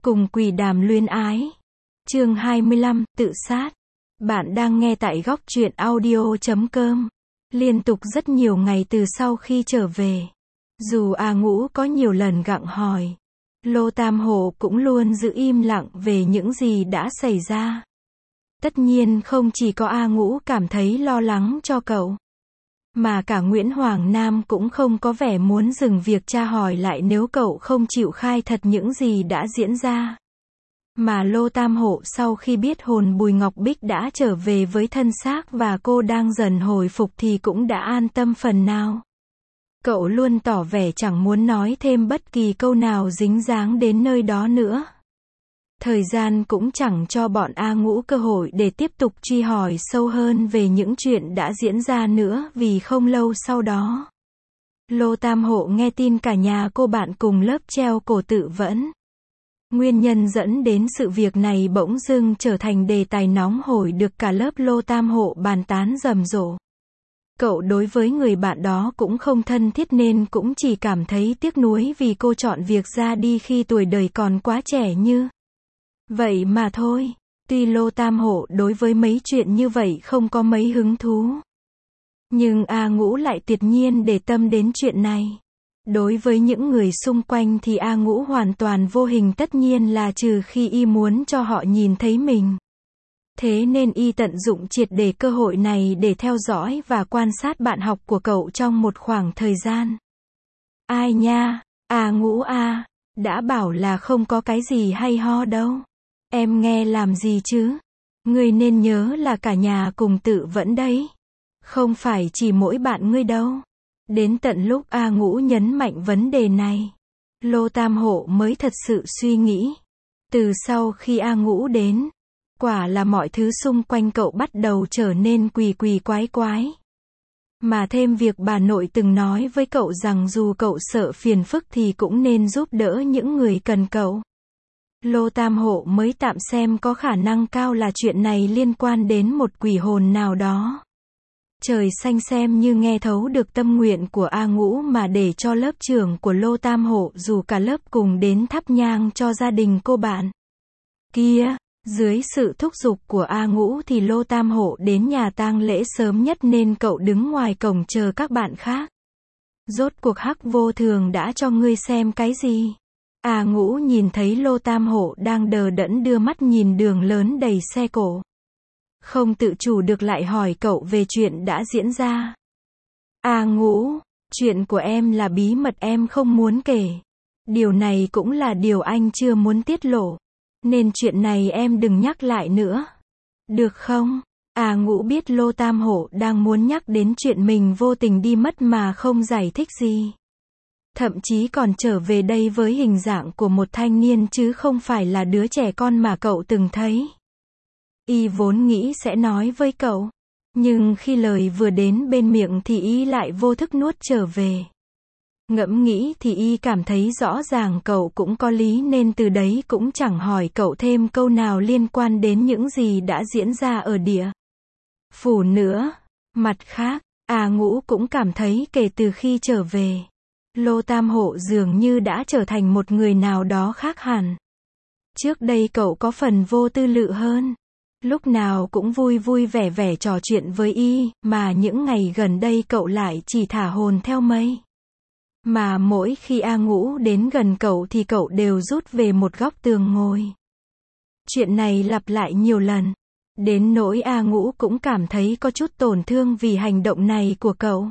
Cùng quỷ đàm luyến ái. Chương 25, tự sát. Bạn đang nghe tại góc truyện audio.com. Liên tục rất nhiều ngày từ sau khi trở về. Dù A Ngũ có nhiều lần gặng hỏi, Lô Tam Hộ cũng luôn giữ im lặng về những gì đã xảy ra. Tất nhiên không chỉ có A Ngũ cảm thấy lo lắng cho cậu, mà cả Nguyễn Hoàng Nam cũng không có vẻ muốn dừng việc tra hỏi lại nếu cậu không chịu khai thật những gì đã diễn ra. Mà Lô Tam Hộ sau khi biết hồn Bùi Ngọc Bích đã trở về với thân xác và cô đang dần hồi phục thì cũng đã an tâm phần nào. Cậu luôn tỏ vẻ chẳng muốn nói thêm bất kỳ câu nào dính dáng đến nơi đó nữa. Thời gian cũng chẳng cho bọn A Ngũ cơ hội để tiếp tục truy hỏi sâu hơn về những chuyện đã diễn ra nữa vì không lâu sau đó, Lô Tam Hộ nghe tin cả nhà cô bạn cùng lớp treo cổ tự vẫn. Nguyên nhân dẫn đến sự việc này bỗng dưng trở thành đề tài nóng hổi được cả lớp Lô Tam Hộ bàn tán rầm rộ. Cậu đối với người bạn đó cũng không thân thiết nên cũng chỉ cảm thấy tiếc nuối vì cô chọn việc ra đi khi tuổi đời còn quá trẻ như vậy mà thôi. Tuy Lô Tam Hộ đối với mấy chuyện như vậy không có mấy hứng thú, nhưng A Ngũ lại tuyệt nhiên để tâm đến chuyện này. Đối với những người xung quanh thì A Ngũ hoàn toàn vô hình, tất nhiên là trừ khi y muốn cho họ nhìn thấy mình. Thế nên y tận dụng triệt để cơ hội này để theo dõi và quan sát bạn học của cậu trong một khoảng thời gian. Ai nha, A Ngũ à, đã bảo là không có cái gì hay ho đâu. Em nghe làm gì chứ? Ngươi nên nhớ là cả nhà cùng tự vẫn đấy. Không phải chỉ mỗi bạn ngươi đâu. Đến tận lúc A Ngũ nhấn mạnh vấn đề này, Lô Tam Hộ mới thật sự suy nghĩ. Từ sau khi A Ngũ đến, quả là mọi thứ xung quanh cậu bắt đầu trở nên kỳ quái quái. Mà thêm việc bà nội từng nói với cậu rằng dù cậu sợ phiền phức thì cũng nên giúp đỡ những người cần cậu. Lô Tam Hộ mới tạm xem có khả năng cao là chuyện này liên quan đến một quỷ hồn nào đó. Trời xanh, xem như nghe thấu được tâm nguyện của A Ngũ mà để cho lớp trưởng của Lô Tam Hộ dù cả lớp cùng đến thắp nhang cho gia đình cô bạn kia. Dưới sự thúc giục của A Ngũ thì Lô Tam Hộ đến nhà tang lễ sớm nhất nên cậu đứng ngoài cổng chờ các bạn khác. Rốt cuộc Hắc Vô Thường đã cho ngươi xem cái gì? A Ngũ nhìn thấy Lô Tam Hộ đang đờ đẫn đưa mắt nhìn đường lớn đầy xe cộ, không tự chủ được lại hỏi cậu về chuyện đã diễn ra. A Ngũ, chuyện của em là bí mật, em không muốn kể. Điều này cũng là điều anh chưa muốn tiết lộ. Nên chuyện này em đừng nhắc lại nữa. Được không? A Ngũ biết Lô Tam Hộ đang muốn nhắc đến chuyện mình vô tình đi mất mà không giải thích gì. Thậm chí còn trở về đây với hình dạng của một thanh niên chứ không phải là đứa trẻ con mà cậu từng thấy. Y vốn nghĩ sẽ nói với cậu, nhưng khi lời vừa đến bên miệng thì y lại vô thức nuốt trở về. Ngẫm nghĩ thì y cảm thấy rõ ràng cậu cũng có lý nên từ đấy cũng chẳng hỏi cậu thêm câu nào liên quan đến những gì đã diễn ra ở địa phủ nữa. Mặt khác, A Ngũ cũng cảm thấy kể từ khi trở về, Lô Tam Hộ dường như đã trở thành một người nào đó khác hẳn. Trước đây cậu có phần vô tư lự hơn, lúc nào cũng vui vui vẻ vẻ trò chuyện với y, mà những ngày gần đây cậu lại chỉ thả hồn theo mây. Mà mỗi khi A Ngũ đến gần cậu thì cậu đều rút về một góc tường ngồi. Chuyện này lặp lại nhiều lần, đến nỗi A Ngũ cũng cảm thấy có chút tổn thương vì hành động này của cậu.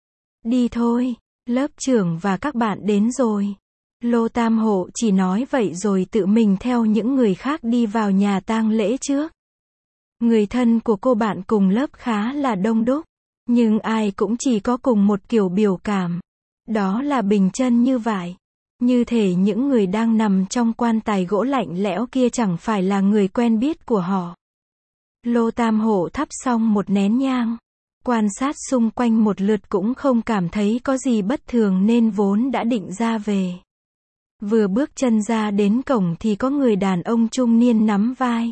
Đi thôi, lớp trưởng và các bạn đến rồi. Lô Tam Hộ chỉ nói vậy rồi tự mình theo những người khác đi vào nhà tang lễ trước. Người thân của cô bạn cùng lớp khá là đông đúc, nhưng ai cũng chỉ có cùng một kiểu biểu cảm. Đó là bình chân như vải. Như thể những người đang nằm trong quan tài gỗ lạnh lẽo kia chẳng phải là người quen biết của họ. Lô Tam Hộ thắp xong một nén nhang, quan sát xung quanh một lượt cũng không cảm thấy có gì bất thường nên vốn đã định ra về. Vừa bước chân ra đến cổng thì có người đàn ông trung niên nắm vai,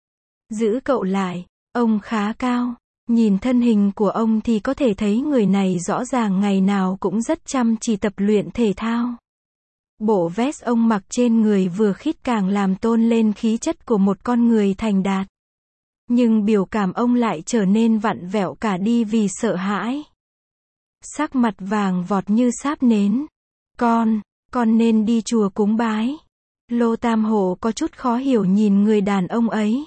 giữ cậu lại. Ông khá cao. Nhìn thân hình của ông thì có thể thấy người này rõ ràng ngày nào cũng rất chăm chỉ tập luyện thể thao. Bộ vest ông mặc trên người vừa khít càng làm tôn lên khí chất của một con người thành đạt. Nhưng biểu cảm ông lại trở nên vặn vẹo cả đi vì sợ hãi. Sắc mặt vàng vọt như sáp nến. Con nên đi chùa cúng bái. Lô Tam Hộ có chút khó hiểu nhìn người đàn ông ấy.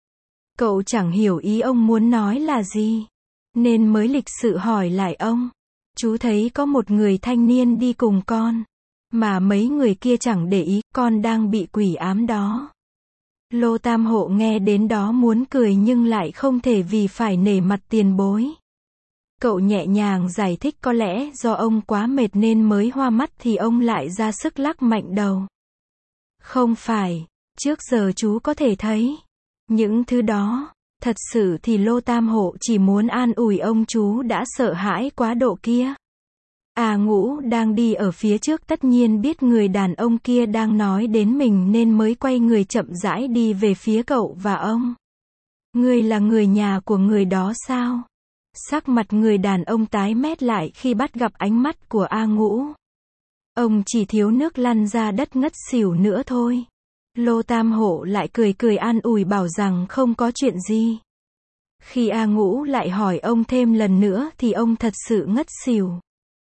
Cậu chẳng hiểu ý ông muốn nói là gì, nên mới lịch sự hỏi lại ông. Chú thấy có một người thanh niên đi cùng con, mà mấy người kia chẳng để ý, con đang bị quỷ ám đó. Lô Tam Hộ nghe đến đó muốn cười nhưng lại không thể vì phải nể mặt tiền bối. Cậu nhẹ nhàng giải thích có lẽ do ông quá mệt nên mới hoa mắt thì ông lại ra sức lắc mạnh đầu. Không phải, trước giờ chú có thể thấy những thứ đó. Thật sự thì Lô Tam Hộ chỉ muốn an ủi ông chú đã sợ hãi quá độ kia. A Ngũ đang đi ở phía trước tất nhiên biết người đàn ông kia đang nói đến mình nên mới quay người chậm rãi đi về phía cậu và ông. Ngươi là người nhà của người đó sao? Sắc mặt người đàn ông tái mét lại khi bắt gặp ánh mắt của A Ngũ. Ông chỉ thiếu nước lăn ra đất ngất xỉu nữa thôi. Lô Tam Hộ lại cười an ủi bảo rằng không có chuyện gì. Khi A Ngũ lại hỏi ông thêm lần nữa thì ông thật sự ngất xỉu.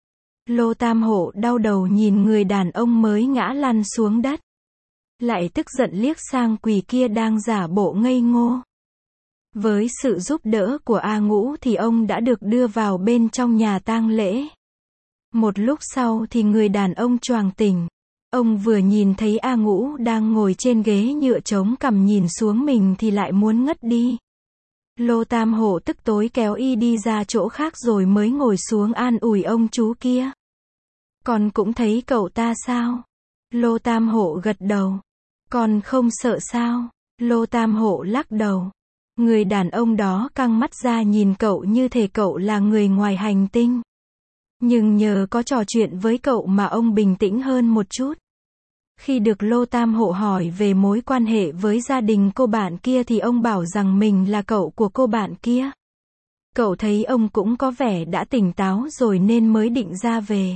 Lô Tam Hộ đau đầu nhìn người đàn ông mới ngã lăn xuống đất. Lại tức giận liếc sang quỷ kia đang giả bộ ngây ngô. Với sự giúp đỡ của A Ngũ thì ông đã được đưa vào bên trong nhà tang lễ. Một lúc sau thì người đàn ông choàng tỉnh. Ông vừa nhìn thấy A Ngũ đang ngồi trên ghế nhựa chống cằm nhìn xuống mình thì lại muốn ngất đi. Lô Tam Hộ tức tối kéo y đi ra chỗ khác rồi mới ngồi xuống an ủi ông chú kia. Con cũng thấy cậu ta sao? Lô Tam Hộ gật đầu. Con không sợ sao? Lô Tam Hộ lắc đầu. Người đàn ông đó căng mắt ra nhìn cậu như thể cậu là người ngoài hành tinh. Nhưng nhờ có trò chuyện với cậu mà ông bình tĩnh hơn một chút. Khi được Lô Tam Hộ hỏi về mối quan hệ với gia đình cô bạn kia thì ông bảo rằng mình là cậu của cô bạn kia. Cậu thấy ông cũng có vẻ đã tỉnh táo rồi nên mới định ra về.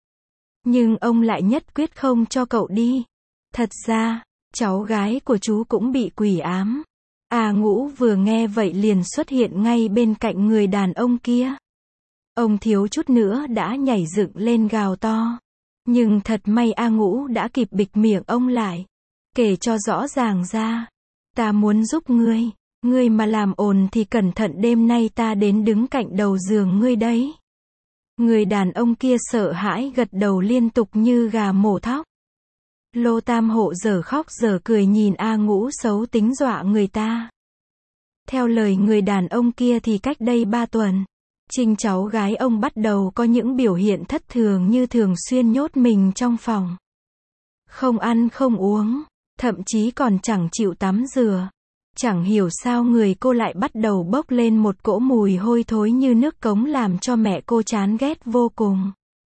Nhưng ông lại nhất quyết không cho cậu đi. Thật ra, cháu gái của chú cũng bị quỷ ám. A Ngũ vừa nghe vậy liền xuất hiện ngay bên cạnh người đàn ông kia. Ông thiếu chút nữa đã nhảy dựng lên gào to. Nhưng thật may A Ngũ đã kịp bịt miệng ông lại. Kể cho rõ ràng ra. Ta muốn giúp ngươi. Ngươi mà làm ồn thì cẩn thận đêm nay ta đến đứng cạnh đầu giường ngươi đấy. Người đàn ông kia sợ hãi gật đầu liên tục như gà mổ thóc. Lô Tam Hộ giờ khóc giờ cười nhìn A Ngũ xấu tính dọa người ta. Theo lời người đàn ông kia thì cách đây 3 tuần. Trinh cháu gái ông bắt đầu có những biểu hiện thất thường như thường xuyên nhốt mình trong phòng. Không ăn không uống, thậm chí còn chẳng chịu tắm rửa. Chẳng hiểu sao người cô lại bắt đầu bốc lên một cỗ mùi hôi thối như nước cống làm cho mẹ cô chán ghét vô cùng.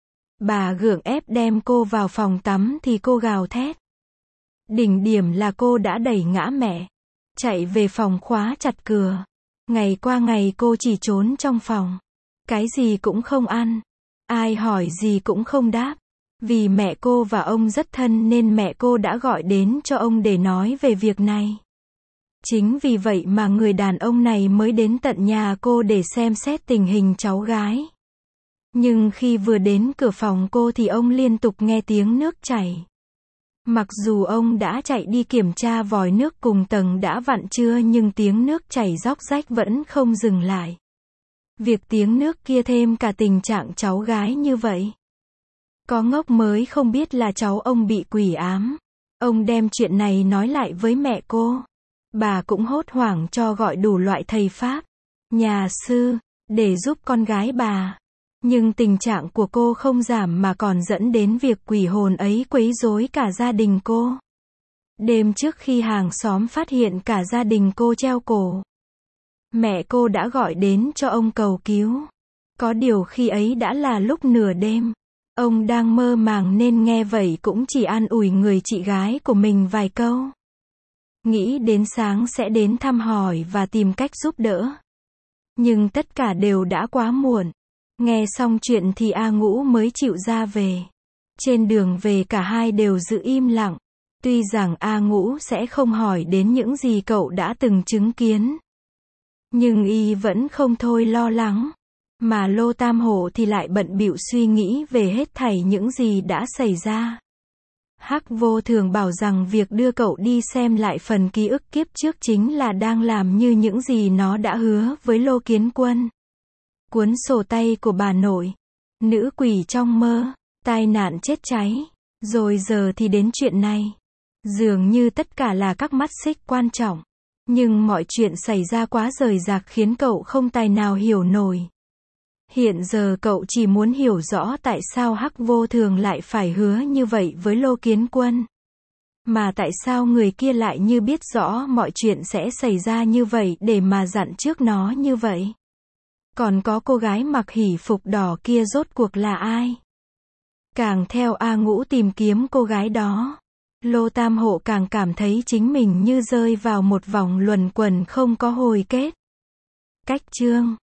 Bà gượng ép đem cô vào phòng tắm thì cô gào thét. Đỉnh điểm là cô đã đẩy ngã mẹ. Chạy về phòng khóa chặt cửa. Ngày qua ngày cô chỉ trốn trong phòng. Cái gì cũng không ăn. Ai hỏi gì cũng không đáp. Vì mẹ cô và ông rất thân nên mẹ cô đã gọi đến cho ông để nói về việc này. Chính vì vậy mà người đàn ông này mới đến tận nhà cô để xem xét tình hình cháu gái. Nhưng khi vừa đến cửa phòng cô thì ông liên tục nghe tiếng nước chảy. Mặc dù ông đã chạy đi kiểm tra vòi nước cùng tầng đã vặn chưa nhưng tiếng nước chảy róc rách vẫn không dừng lại. Việc tiếng nước kia thêm cả tình trạng cháu gái như vậy. Có ngốc mới không biết là cháu ông bị quỷ ám. Ông đem chuyện này nói lại với mẹ cô. Bà cũng hốt hoảng cho gọi đủ loại thầy pháp, nhà sư, để giúp con gái bà. Nhưng tình trạng của cô không giảm mà còn dẫn đến việc quỷ hồn ấy quấy rối cả gia đình cô. Đêm trước khi hàng xóm phát hiện cả gia đình cô treo cổ, mẹ cô đã gọi đến cho ông cầu cứu. Có điều khi ấy đã là lúc nửa đêm. Ông đang mơ màng nên nghe vậy cũng chỉ an ủi người chị gái của mình vài câu. Nghĩ đến sáng sẽ đến thăm hỏi và tìm cách giúp đỡ. Nhưng tất cả đều đã quá muộn. Nghe xong chuyện thì A Ngũ mới chịu ra về. Trên đường về cả hai đều giữ im lặng. Tuy rằng A Ngũ sẽ không hỏi đến những gì cậu đã từng chứng kiến, nhưng y vẫn không thôi lo lắng. Mà Lô Tam Hổ thì lại bận bịu suy nghĩ về hết thảy những gì đã xảy ra. Hắc Vô Thường bảo rằng việc đưa cậu đi xem lại phần ký ức kiếp trước chính là đang làm như những gì nó đã hứa với Lô Kiến Quân. Cuốn sổ tay của bà nội, nữ quỷ trong mơ, tai nạn chết cháy, rồi giờ thì đến chuyện này. Dường như tất cả là các mắt xích quan trọng. Nhưng mọi chuyện xảy ra quá rời rạc khiến cậu không tài nào hiểu nổi. Hiện giờ cậu chỉ muốn hiểu rõ tại sao Hắc Vô Thường lại phải hứa như vậy với Lô Kiến Quân. Mà tại sao người kia lại như biết rõ mọi chuyện sẽ xảy ra như vậy để mà dặn trước nó như vậy. Còn có cô gái mặc hỉ phục đỏ kia rốt cuộc là ai? Càng theo A Ngũ tìm kiếm cô gái đó, Lô Tam Hộ càng cảm thấy chính mình như rơi vào một vòng luẩn quẩn không có hồi kết. Cách chương